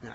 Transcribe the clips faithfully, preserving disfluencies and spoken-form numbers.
نعم.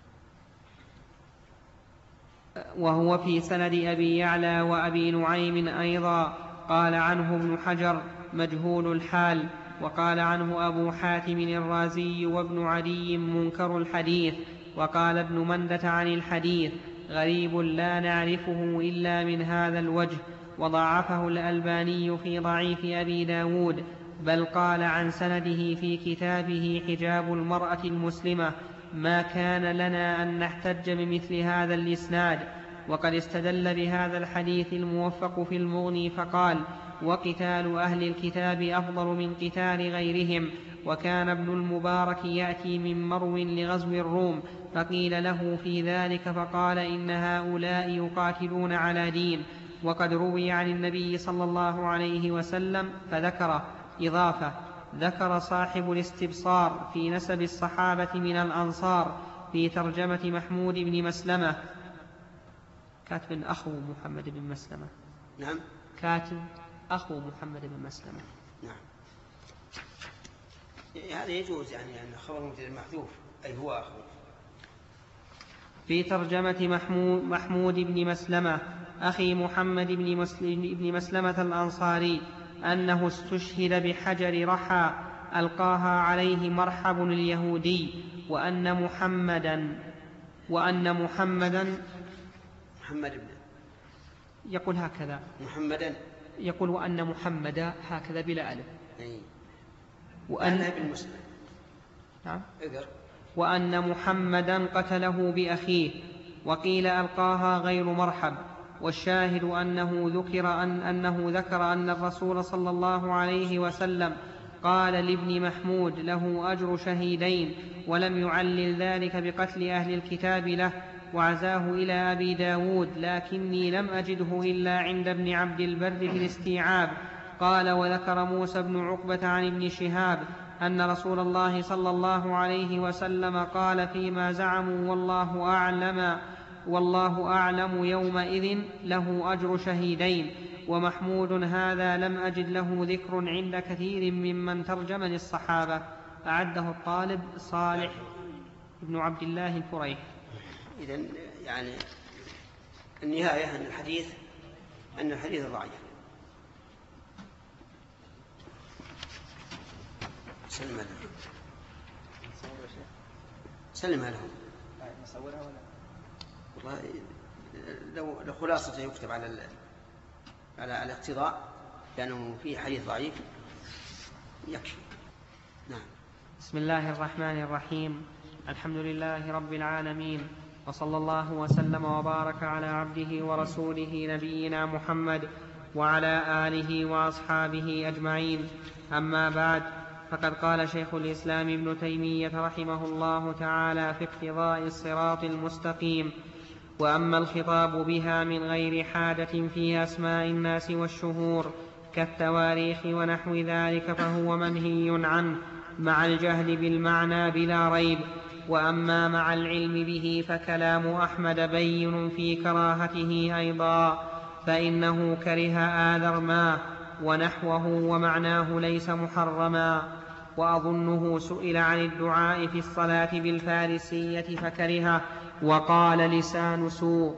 وهو في سند أبي يعلى وأبي نعيم أيضا. قال عنه ابن حجر مجهول الحال. وقال عنه أبو حاتم الرازي وابن عدي منكر الحديث. وقال ابن مندة عن الحديث غريب لا نعرفه إلا من هذا الوجه. وضعفه الألباني في ضعيف أبي داود، بل قال عن سنده في كتابه حجاب المرأة المسلمة ما كان لنا أن نحتج بمثل هذا الإسناد. وقد استدل بهذا الحديث الموفق في المغني فقال وقتال أهل الكتاب أفضل من قتال غيرهم. وكان ابن المبارك يأتي من مرو لغزو الروم فقيل له في ذلك فقال إن هؤلاء يقاتلون على دين. وقد روي عن النبي صلى الله عليه وسلم فذكر إضافة. ذكر صاحب الاستبصار في نسب الصحابة من الأنصار في ترجمة محمود بن مسلمة. كاتب أخو محمد بن مسلمة. نعم. كاتب أخو محمد بن مسلمة. نعم. هذا يجوز يعني أن خبر مبتدأ محذوف أي هو أخو. في ترجمة محمود, محمود بن مسلمة أخي محمد بن, مسلم بن مسلمة الأنصاري أنه استشهد بحجر رحى ألقاها عليه مرحب اليهودي. وأن محمدا وأن محمدا محمد بن يقول هكذا محمدا يقول وأن محمدا هكذا بلا ألف. أي. وأن ابن مسلم. نعم. اقر. وأن محمدا قتله بأخيه. وقيل ألقاها غير مرحب. والشاهد أنه ذكر أن أنه ذكر أن الرسول صلى الله عليه وسلم قال لابن محمود له أجر شهيدين ولم يعلل ذلك بقتل أهل الكتاب له. وعزاه إلى أبي داود لكني لم أجده إلا عند ابن عبد البر في الاستيعاب. قال وذكر موسى بن عقبة عن ابن شهاب أن رسول الله صلى الله عليه وسلم قال فيما زعموا والله أعلم والله أعلم يومئذ له أجر شهيدين. ومحمود هذا لم أجد له ذكر عند كثير ممن ترجم للصحابة. أعده الطالب صالح بن عبد الله الفريح. إذن يعني النهاية أن الحديث أن الحديث ضعيف. سلمها لهم. سلمها لهم. نصورها ولا؟ والله لو لو خلاصة يكتب على ال... على الاقتضاء لأنه فيه حديث ضعيف يكفي. نعم. بسم الله الرحمن الرحيم. الحمد لله رب العالمين، وصلى الله وسلم وبارك على عبده ورسوله نبينا محمد وعلى آله وأصحابه أجمعين. أما بعد، فقد قال شيخ الإسلام ابن تيمية رحمه الله تعالى في اقتضاء الصراط المستقيم: وأما الخطاب بها من غير حاجة في أسماء الناس والشهور كالتواريخ ونحو ذلك فهو منهي عنه مع الجهل بالمعنى بلا ريب. وأما مع العلم به فكلام أحمد بين في كراهته أيضا، فإنه كره آذر ما ونحوه ومعناه ليس محرما. وأظنه سئل عن الدعاء في الصلاة بالفارسية فكرهه وقال لسان سوء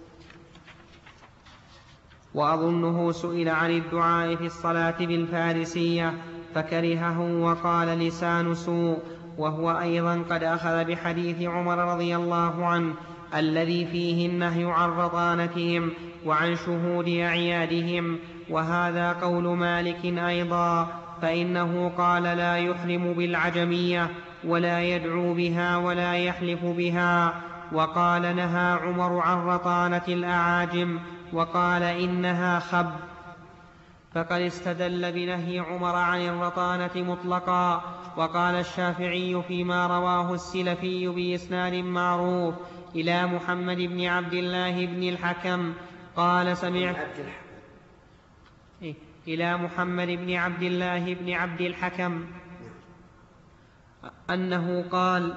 وأظنه سئل عن الدعاء في الصلاة بالفارسية فكرهه وقال لسان سوء. وهو أيضا قد أخذ بحديث عمر رضي الله عنه الذي فيه النهي عن رضانتهم وعن شهود أعيادهم. وهذا قول مالك أيضا، فإنه قال لا يحرم بالعجمية ولا يدعو بها ولا يحلف بها. وقال نهى عمر عن رطانة الأعاجم وقال إنها خب. فقد استدل بنهي عمر عن الرطانة مطلقا. وقال الشافعي فيما رواه السلفي بإسناد معروف إلى محمد بن عبد الله بن الحكم قال سمعت إيه؟ إلى محمد بن عبد الله بن عبد الحكم أنه قال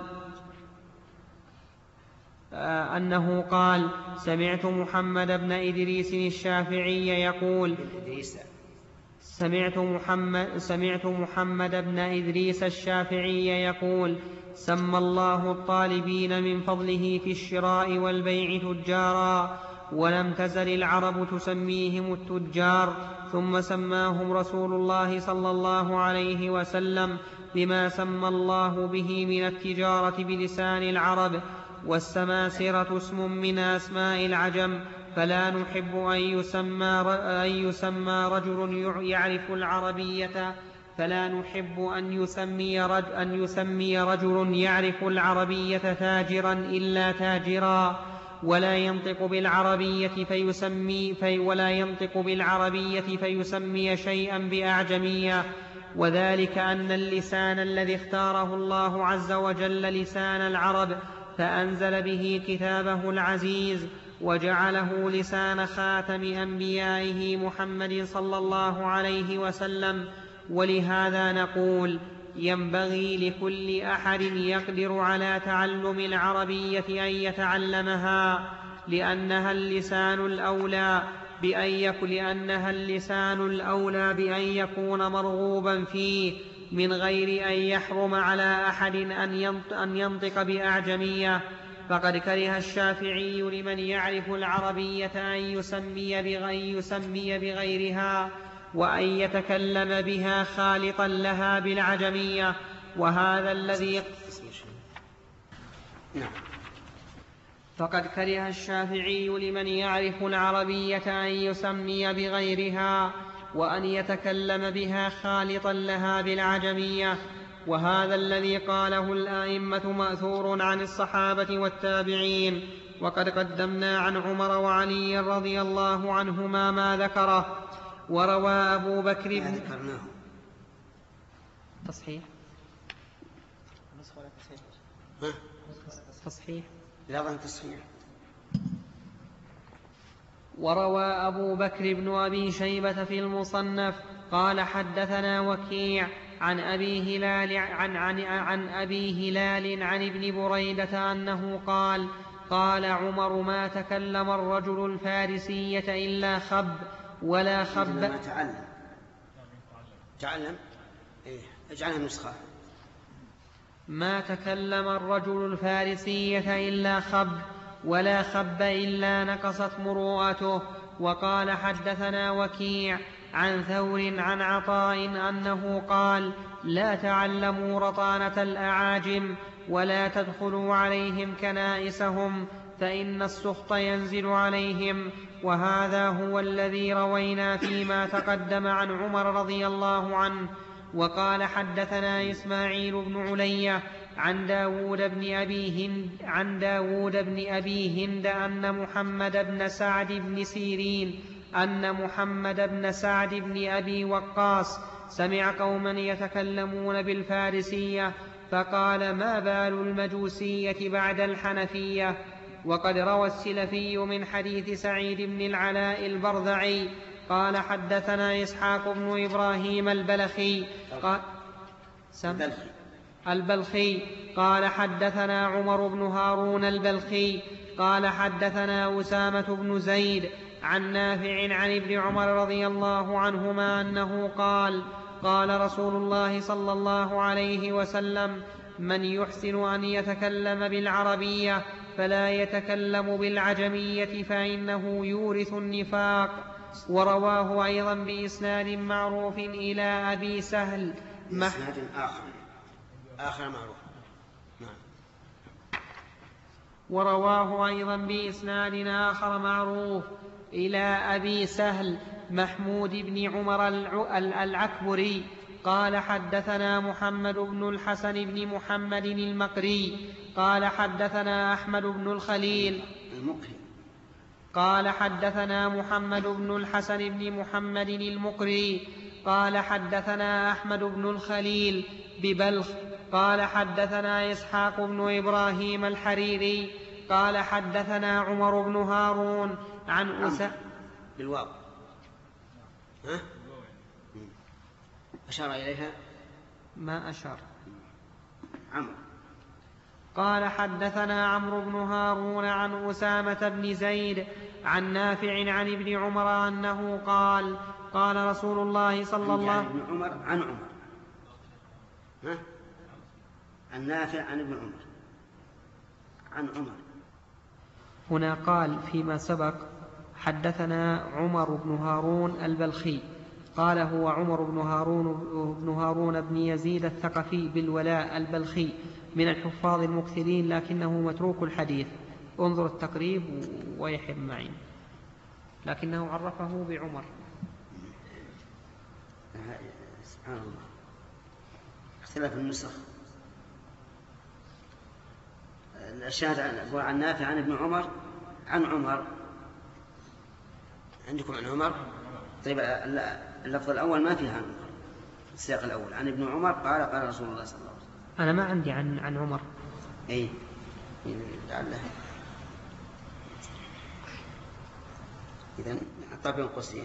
أنه قال سمعت محمد بن إدريس الشافعي يقول سمعت محمد, سمعت محمد بن إدريس الشافعي يقول: سمى الله الطالبين من فضله في الشراء والبيع تجارا، ولم تزل العرب تسميهم التجار، ثم سماهم رسول الله صلى الله عليه وسلم بما سمى الله به من التجارة بلسان العرب. والسماسرة اسم من أسماء العجم، فلا نحب أن يسمى, أن يسمى رجل يعرف العربية فلا نحب أن يسمي, رج أن يسمي رجل يعرف العربية تاجرا إلا تاجرا، ولا ينطق بالعربية فيسمي في ولا ينطق بالعربية فيسمي شيئا بأعجمية. وذلك أن اللسان الذي اختاره الله عز وجل لسان العرب، فأنزل به كتابه العزيز، وجعله لسان خاتم أنبيائه محمد صلى الله عليه وسلم. ولهذا نقول: ينبغي لكل أحد يقدر على تعلم العربية أن يتعلمها، لأنها اللسان الأولى بأن يكون, لأنها اللسان الأولى بأن يكون مرغوبا فيه، من غير أن يحرم على أحد أن ينطق بأعجمية. فقد كره الشافعي لمن يعرف العربية أن يسمي, بغير يسمي بغيرها، وأن يتكلم بها خالطا لها بالعجمية، وهذا الذي نعم. فقد كره الشافعي لمن يعرف العربية أن يسمي بغيرها، وأن يتكلم بها خالطا لها بالعجمية، وهذا الذي قاله الآئمة مأثور عن الصحابة والتابعين. وقد قدمنا عن عمر وعلي رضي الله عنهما ما ذكره. وروى أبو بكر بن تصحيح تصحيح لا ظن تصحيح. وروى أبو بكر بن أبي شيبة في المصنف قال: حدثنا وكيع عن أبي هلال عن, عن, عن أبي هلال عن ابن بريدة أنه قال: قال عمر: ما تكلم الرجل الفارسية إلا خب ولا خب. ما تعلم تعلم إيه؟ اجعلها نسخة. ما تكلم الرجل الفارسية إلا خب ولا خب إلا نقصت مروءته. وقال: حدثنا وكيع عن ثور عن عطاء أنه قال: لا تعلموا رطانة الأعاجم ولا تدخلوا عليهم كنائسهم، فإن السخط ينزل عليهم. وهذا هو الذي روينا فيما تقدم عن عمر رضي الله عنه. وقال: حدثنا إسماعيل بن علية عن داود بن أبي هند, عن داود بن أبي هند أن محمد بن سعد بن سيرين أن محمد بن سعد بن أبي وقاص سمع قوما يتكلمون بالفارسية، فقال: ما بال المجوسية بعد الحنفية. وقد روى السلفي من حديث سعيد بن العلاء البرذعي قال: حدثنا إسحاق بن إبراهيم البلخي قال البلخي قال: حدثنا عمر بن هارون البلخي قال: حدثنا أسامة بن زيد عن نافع عن ابن عمر رضي الله عنهما أنه قال: قال رسول الله صلى الله عليه وسلم: من يحسن أن يتكلم بالعربية فلا يتكلم بالعجمية، فإنه يورث النفاق. ورواه أيضا بإسناد معروف إلى أبي سهل بإسناد آخر آخر معروف. نعم. ورواه أيضا بإسناد آخر معروف إلى أبي سهل محمود بن عمر العكبري قال: حدثنا محمد بن الحسن بن محمد المقري قال: حدثنا أحمد بن الخليل المقري قال: حدثنا محمد بن الحسن بن محمد المقري قال: حدثنا أحمد بن الخليل ببلخ قال: حدثنا إسحاق بن إبراهيم الحريري قال: حدثنا عمر بن هارون عن أسامة بالواو. ها؟ أشار إليها ما أشار. عمرو قال: حدثنا عمرو بن هارون عن أسامة بن زيد عن نافع عن ابن عمر أنه قال: قال رسول الله صلى الله عليه وسلم. ابن عمر عن عمر، ها؟ عن نافع عن ابن عمر عن عمر. هنا قال فيما سبق حدثنا عمر بن هارون البلخي، قال هو عمر بن هارون بن هارون بن يزيد الثقفي بالولاء البلخي من الحفاظ المكثرين لكنه متروك الحديث. انظر التقريب ويحب معين، لكنه عرفه بعمر. سبحان الله، اختلاف النسخ. الشاهد عن نافع عن ابن عمر عن عمر. عندكم عن عمر؟ طيب اللفظ الأول ما فيه عن عمر، السياق الأول عن ابن عمر قال قال رسول الله صلى الله عليه وسلم. أنا ما عندي عن عن عمر. أي لعله إذن حطها بين قوسين.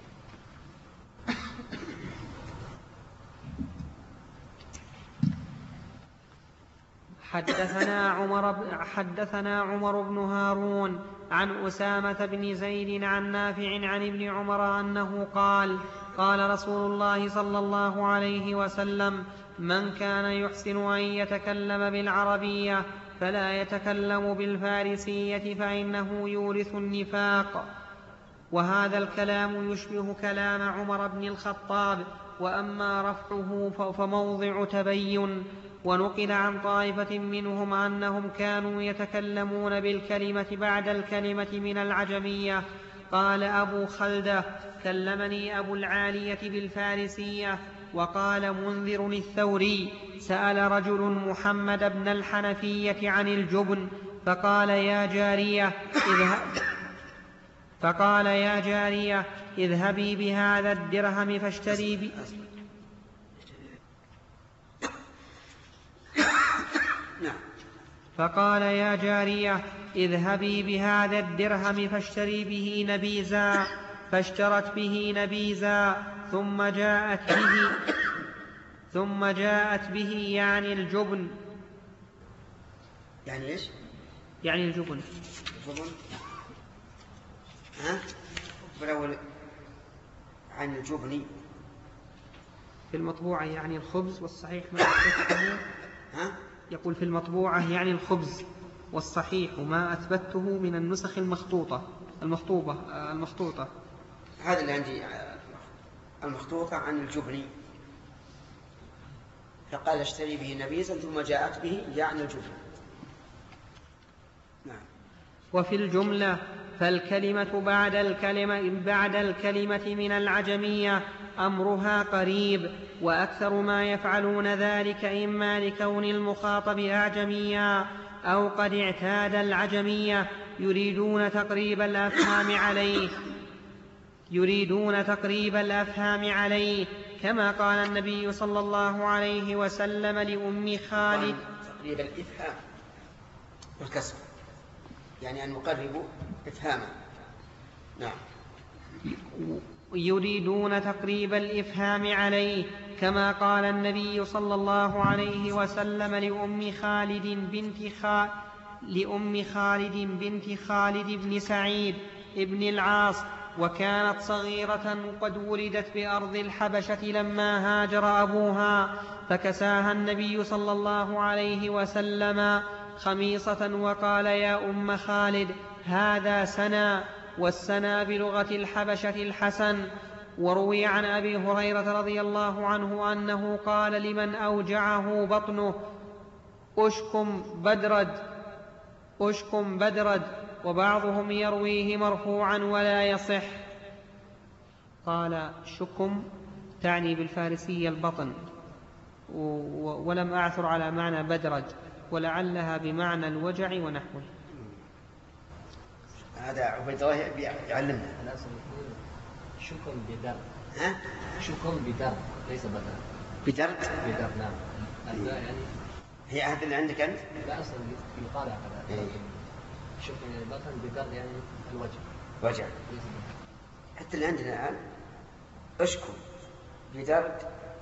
حدثنا عمر حدثنا عمر بن هارون عن أسامة بن زيد عن نافع عن ابن عمر أنه قال قال رسول الله صلى الله عليه وسلم: من كان يحسن أن يتكلم بالعربية فلا يتكلم بالفارسية فإنه يورث النفاق. وهذا الكلام يشبه كلام عمر بن الخطاب، وأما رفعه فموضع تبين. ونقل عن طائفة منهم أنهم كانوا يتكلمون بالكلمة بعد الكلمة من العجمية. قال أبو خلدة: كلمني أبو العالية بالفارسية. وقال منذر الثوري: سأل رجل محمد بن الحنفية عن الجبن فقال يا جارية اذهب فقال يا جارية اذهبي بهذا الدرهم فاشتري بي فقال يا جارية اذهبي بهذا الدرهم فاشتري به نبيزا، فاشترت به نبيزا ثم جاءت به ثم جاءت به يعني الجبن. يعني ايش؟ يعني الجبن. الجبن ها؟ بالأول عن الجبن في المطبوعة يعني الخبز، والصحيح ما أثبته. ها؟ يقول في المطبوعة يعني الخبز، والصحيح ما أثبته من النسخ المخطوطة المخطوبة المخطوطة. هذا اللي عندي المخطوطة عن الجبن. فقال اشتري به نبيزا ثم جاءت به يعني الجبن. نعم. وفي الجملة فالكلمة بعد الكلمة, بعد الكلمة من العجمية أمرها قريب، وأكثر ما يفعلون ذلك إما لكون المخاطب أعجميا أو قد اعتاد العجمية يريدون تقريب الأفهام عليه يريدون تقريب الأفهام عليه كما قال النبي صلى الله عليه وسلم لأم خالد: تقريب الإفهام والكسر، يعني أن نقرب إفهاما. نعم. يريدون تقريب الإفهام عليه كما قال النبي صلى الله عليه وسلم لأم خالد بنت خالد لأم خالد بنت خالد بن سعيد ابن العاص، وكانت صغيرة قد ولدت بأرض الحبشة لما هاجر أبوها، فكساها النبي صلى الله عليه وسلم خميصة وقال: يا أم خالد هذا سنا، والسنا بلغة الحبشة الحسن. وروي عن أبي هريرة رضي الله عنه أنه قال لمن أوجعه بطنه: أشكم بدرد أشكم بدرد وبعضهم يرويه مرفوعا ولا يصح. قال شكم تعني بالفارسية البطن، ولم أعثر على معنى بدرد، ولعلها بمعنى الوجع ونحوه. هذا عبيد الله يعلمنا. شكم بدر. ها؟ شكم بدر ليس بدر. بدرد؟ بدر نعم. هذا يعني هي هذا اللي عندك أنت؟ لا أصلا يقال هكذا. إيه. شكم البطن بدر يعني الوجه. وجع. حتى اللي عندنا الآن أشكم بدرد.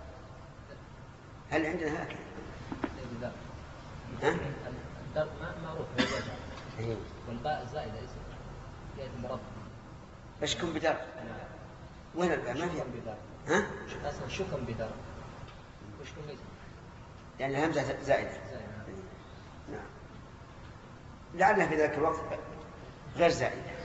هل عندنا هكذا؟ بدر. ها؟ الدر ما معروف بالوجع. إيه. والباء زائدة يأتي برب. أشكم بدرد. وين الباء ما فيها؟ شكم بدار. ها؟ أصلا شكم بدار. وشكم ليس. يعني الهمزة زائدة. زائدة. نعم. لعلها في ذاك الوقت غير زائدة.